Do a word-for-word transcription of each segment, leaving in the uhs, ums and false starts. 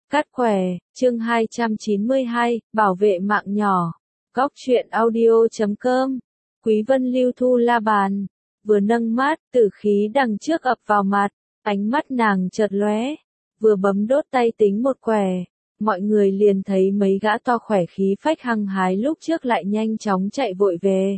Cát khỏe, chương hai trăm chín mươi hai, bảo vệ mạng nhỏ. Góc truyện audio chấm com. Quý Vân Lưu thu la bàn, vừa nâng mát, tử khí đằng trước ập vào mặt, ánh mắt nàng chợt lóe, vừa bấm đốt tay tính một quẻ, mọi người liền thấy mấy gã to khỏe khí phách hăng hái lúc trước lại nhanh chóng chạy vội về.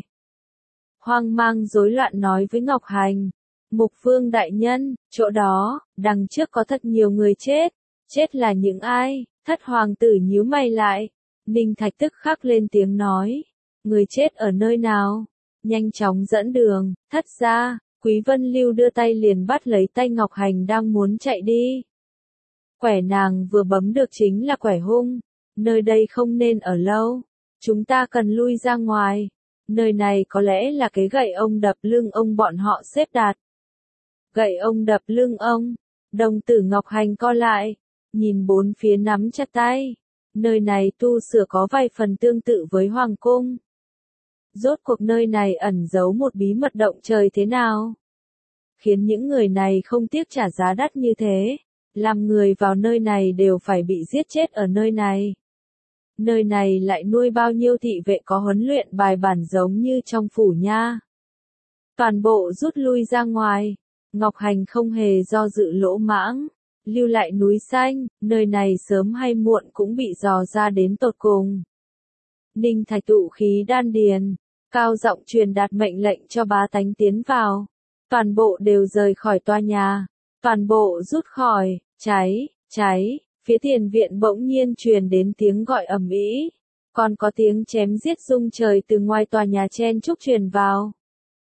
Hoang mang rối loạn nói với Ngọc Hành, Mục Vương đại nhân, chỗ đó, đằng trước có thật nhiều người chết. Chết là những ai? Thất hoàng tử nhíu mày lại. Ninh Thạch tức khắc lên tiếng nói. Người chết ở nơi nào? Nhanh chóng dẫn đường. Thất ra, Quý Vân Lưu đưa tay liền bắt lấy tay Ngọc Hành đang muốn chạy đi. Quẻ nàng vừa bấm được chính là quẻ hung. Nơi đây không nên ở lâu. Chúng ta cần lui ra ngoài. Nơi này có lẽ là cái gậy ông đập lưng ông bọn họ xếp đặt. Gậy ông đập lưng ông. Đồng tử Ngọc Hành co lại. Nhìn bốn phía nắm chặt tay. Nơi này tu sửa có vài phần tương tự với Hoàng Cung. Rốt cuộc nơi này ẩn giấu một bí mật động trời thế nào? Khiến những người này không tiếc trả giá đắt như thế. Làm người vào nơi này đều phải bị giết chết ở nơi này. Nơi này lại nuôi bao nhiêu thị vệ có huấn luyện bài bản giống như trong phủ nha. Toàn bộ rút lui ra ngoài. Ngọc Hành không hề do dự lỗ mãng. Lưu lại núi xanh, nơi này sớm hay muộn cũng bị dò ra đến tột cùng. Ninh Thạch tụ khí đan điền, cao giọng truyền đạt mệnh lệnh cho bá tánh tiến vào. Toàn bộ đều rời khỏi tòa nhà, toàn bộ rút khỏi, cháy, cháy, phía tiền viện bỗng nhiên truyền đến tiếng gọi ầm ĩ, còn có tiếng chém giết rung trời từ ngoài tòa nhà chen chúc truyền vào.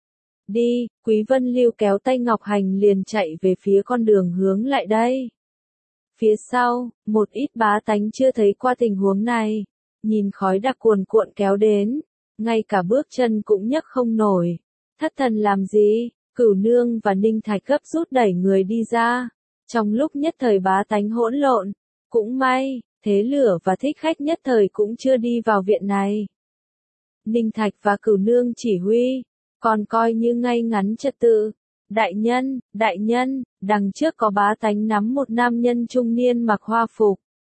Đi, Quý Vân Lưu kéo tay Ngọc Hành liền chạy về phía con đường hướng lại đây. Phía sau, một ít bá tánh chưa thấy qua tình huống này, nhìn khói đặc cuồn cuộn kéo đến, ngay cả bước chân cũng nhấc không nổi. Thất thần làm gì? Cửu Nương và Ninh Thạch gấp rút đẩy người đi ra. Trong lúc nhất thời bá tánh hỗn lộn, cũng may, Thế Lửa và Thích Khách nhất thời cũng chưa đi vào viện này. Ninh Thạch và Cửu Nương chỉ huy, còn coi như ngay ngắn trật tự. Đại nhân, đại nhân, đằng trước có bá tánh nắm một nam nhân trung niên mặc hoa phục.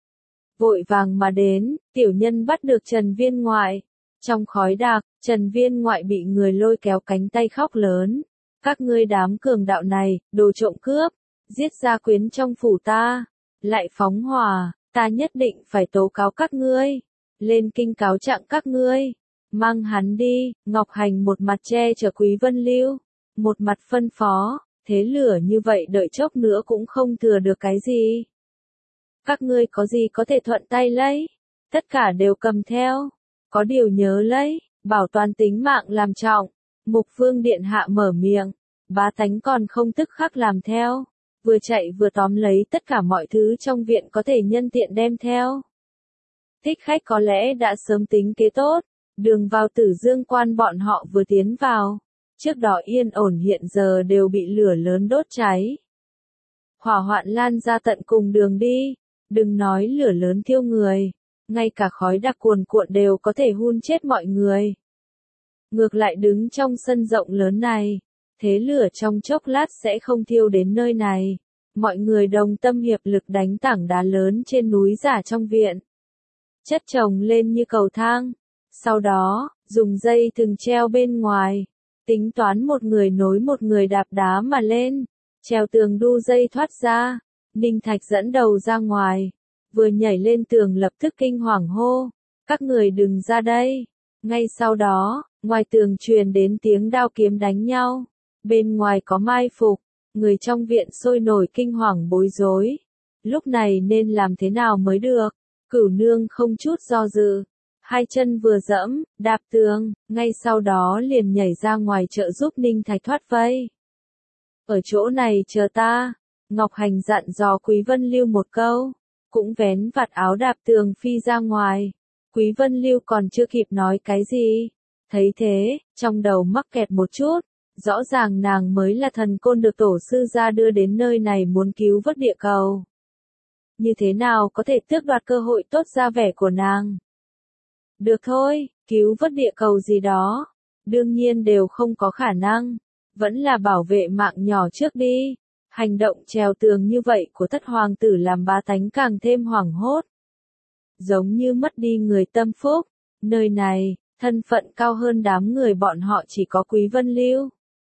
Vội vàng mà đến, tiểu nhân bắt được Trần Viên Ngoại. Trong khói đặc, Trần Viên Ngoại bị người lôi kéo cánh tay khóc lớn. Các ngươi đám cường đạo này, đồ trộm cướp, giết gia quyến trong phủ ta, lại phóng hỏa, ta nhất định phải tố cáo các ngươi, lên kinh cáo trạng các ngươi. Mang hắn đi, Ngọc Hành một mặt che chở Quý Vân Lưu, một mặt phân phó, Thế Lửa như vậy đợi chốc nữa cũng không thừa được cái gì. Các ngươi có gì có thể thuận tay lấy, tất cả đều cầm theo, có điều nhớ lấy, bảo toàn tính mạng làm trọng. Mục Vương điện hạ mở miệng, bá tánh còn không tức khắc làm theo, vừa chạy vừa tóm lấy tất cả mọi thứ trong viện có thể nhân tiện đem theo. Thích Khách có lẽ đã sớm tính kế tốt. Đường vào Tử Dương quan bọn họ vừa tiến vào, trước đó yên ổn hiện giờ đều bị lửa lớn đốt cháy. Hỏa hoạn lan ra tận cùng đường đi, đừng nói lửa lớn thiêu người, ngay cả khói đặc cuồn cuộn đều có thể hun chết mọi người. Ngược lại đứng trong sân rộng lớn này, thế lửa trong chốc lát sẽ không thiêu đến nơi này. Mọi người đồng tâm hiệp lực đánh tảng đá lớn trên núi giả trong viện, chất chồng lên như cầu thang. Sau đó, dùng dây thừng treo bên ngoài, tính toán một người nối một người đạp đá mà lên, treo tường đu dây thoát ra. Ninh Thạch dẫn đầu ra ngoài, vừa nhảy lên tường lập tức kinh hoàng hô, các người đừng ra đây. Ngay sau đó, ngoài tường truyền đến tiếng đao kiếm đánh nhau, bên ngoài có mai phục, người trong viện sôi nổi kinh hoàng bối rối. Lúc này nên làm thế nào mới được? Cửu Nương không chút do dự. Hai chân vừa dẫm, đạp tường, ngay sau đó liền nhảy ra ngoài trợ giúp Ninh Thạch thoát vây. Ở chỗ này chờ ta, Ngọc Hành dặn dò Quý Vân Lưu một câu, cũng vén vạt áo đạp tường phi ra ngoài. Quý Vân Lưu còn chưa kịp nói cái gì, thấy thế, trong đầu mắc kẹt một chút, rõ ràng nàng mới là thần côn được tổ sư gia đưa đến nơi này muốn cứu vớt địa cầu. Như thế nào có thể tước đoạt cơ hội tốt ra vẻ của nàng? Được thôi, cứu vớt địa cầu gì đó, đương nhiên đều không có khả năng, vẫn là bảo vệ mạng nhỏ trước đi. Hành động trèo tường như vậy của thất hoàng tử làm bá tánh càng thêm hoảng hốt. Giống như mất đi người tâm phúc, nơi này, thân phận cao hơn đám người bọn họ chỉ có Quý Vân Lưu.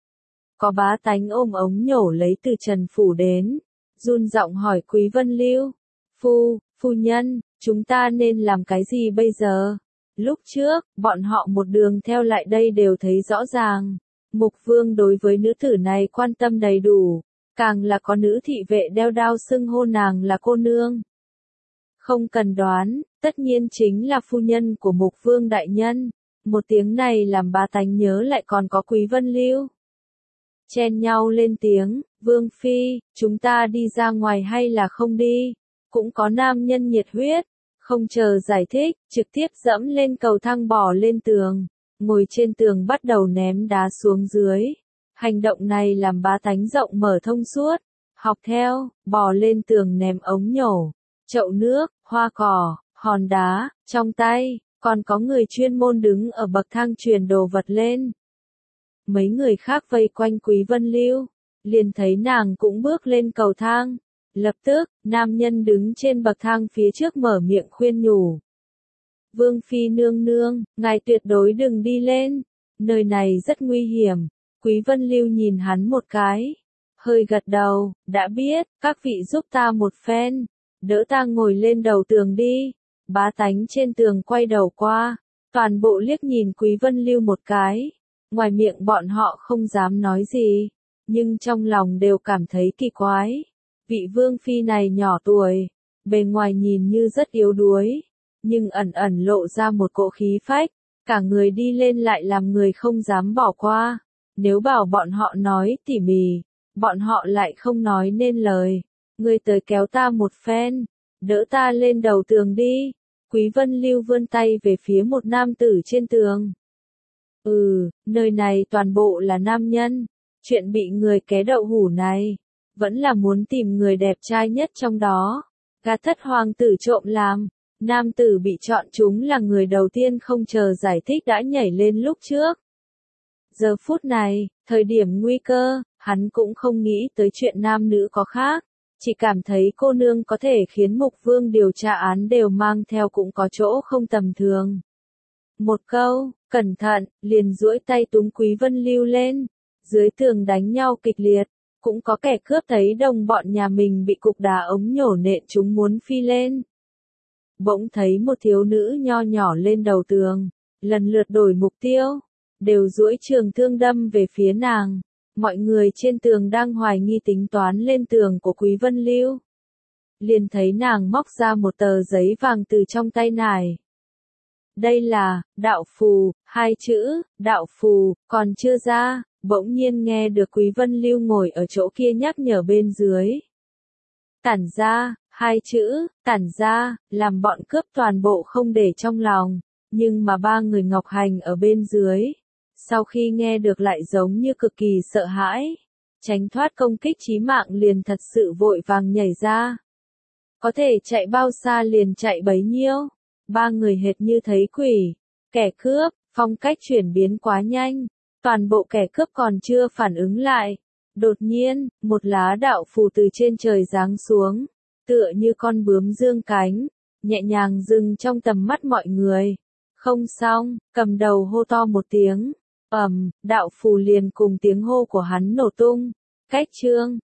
Có bá tánh ôm ống nhổ lấy từ Trần Phủ đến, run giọng hỏi Quý Vân Lưu, phu, phu nhân, chúng ta nên làm cái gì bây giờ? Lúc trước, bọn họ một đường theo lại đây đều thấy rõ ràng, Mục Vương đối với nữ tử này quan tâm đầy đủ, càng là có nữ thị vệ đeo đao xưng hô nàng là cô nương. Không cần đoán, tất nhiên chính là phu nhân của Mục Vương đại nhân, một tiếng này làm bá tánh nhớ lại còn có Quý Vân Lưu. Chen nhau lên tiếng, Vương Phi, chúng ta đi ra ngoài hay là không đi? Cũng có nam nhân nhiệt huyết, không chờ giải thích, trực tiếp dẫm lên cầu thang bò lên tường, ngồi trên tường bắt đầu ném đá xuống dưới. Hành động này làm bá tánh rộng mở thông suốt, học theo, bò lên tường ném ống nhổ, chậu nước, hoa cỏ, hòn đá, trong tay, còn có người chuyên môn đứng ở bậc thang truyền đồ vật lên. Mấy người khác vây quanh Quý Vân Lưu, liền thấy nàng cũng bước lên cầu thang. Lập tức, nam nhân đứng trên bậc thang phía trước mở miệng khuyên nhủ. Vương Phi nương nương, ngài tuyệt đối đừng đi lên, nơi này rất nguy hiểm. Quý Vân Lưu nhìn hắn một cái, hơi gật đầu, đã biết, các vị giúp ta một phen, đỡ ta ngồi lên đầu tường đi. Bá tánh trên tường quay đầu qua, toàn bộ liếc nhìn Quý Vân Lưu một cái, ngoài miệng bọn họ không dám nói gì, nhưng trong lòng đều cảm thấy kỳ quái. Vị Vương Phi này nhỏ tuổi, bề ngoài nhìn như rất yếu đuối, nhưng ẩn ẩn lộ ra một cỗ khí phách, cả người đi lên lại làm người không dám bỏ qua. Nếu bảo bọn họ nói tỉ mỉ, bọn họ lại không nói nên lời. Ngươi tới kéo ta một phen, đỡ ta lên đầu tường đi. Quý Vân Lưu vươn tay về phía một nam tử trên tường. Ừ, nơi này toàn bộ là nam nhân, chuyện bị người ké đậu hủ này, vẫn là muốn tìm người đẹp trai nhất trong đó. Gà thất hoàng tử trộm làm, nam tử bị chọn chúng là người đầu tiên không chờ giải thích đã nhảy lên lúc trước. Giờ phút này, thời điểm nguy cơ, hắn cũng không nghĩ tới chuyện nam nữ có khác, chỉ cảm thấy cô nương có thể khiến Mục Vương điều tra án đều mang theo cũng có chỗ không tầm thường. Một câu, cẩn thận, liền duỗi tay túm Quý Vân Lưu lên, dưới tường đánh nhau kịch liệt, cũng có kẻ cướp thấy đồng bọn nhà mình bị cục đá ống nhổ nện chúng muốn phi lên. Bỗng thấy một thiếu nữ nho nhỏ lên đầu tường, lần lượt đổi mục tiêu, đều duỗi trường thương đâm về phía nàng. Mọi người trên tường đang hoài nghi tính toán lên tường của Quý Vân Lưu. Liền thấy nàng móc ra một tờ giấy vàng từ trong tay nải. Đây là, đạo phù, hai chữ, đạo phù, còn chưa ra, bỗng nhiên nghe được Quý Vân Lưu ngồi ở chỗ kia nhắc nhở bên dưới. Tản ra, hai chữ, tản ra, làm bọn cướp toàn bộ không để trong lòng, nhưng mà ba người Ngọc Hành ở bên dưới. Sau khi nghe được lại giống như cực kỳ sợ hãi, tránh thoát công kích chí mạng liền thật sự vội vàng nhảy ra. Có thể chạy bao xa liền chạy bấy nhiêu, ba người hệt như thấy quỷ, kẻ cướp, phong cách chuyển biến quá nhanh, toàn bộ kẻ cướp còn chưa phản ứng lại. Đột nhiên, một lá đạo phù từ trên trời giáng xuống, tựa như con bướm dương cánh, nhẹ nhàng dừng trong tầm mắt mọi người. Không xong, cầm đầu hô to một tiếng. Ầm, đạo phù liền cùng tiếng hô của hắn nổ tung. Cách chương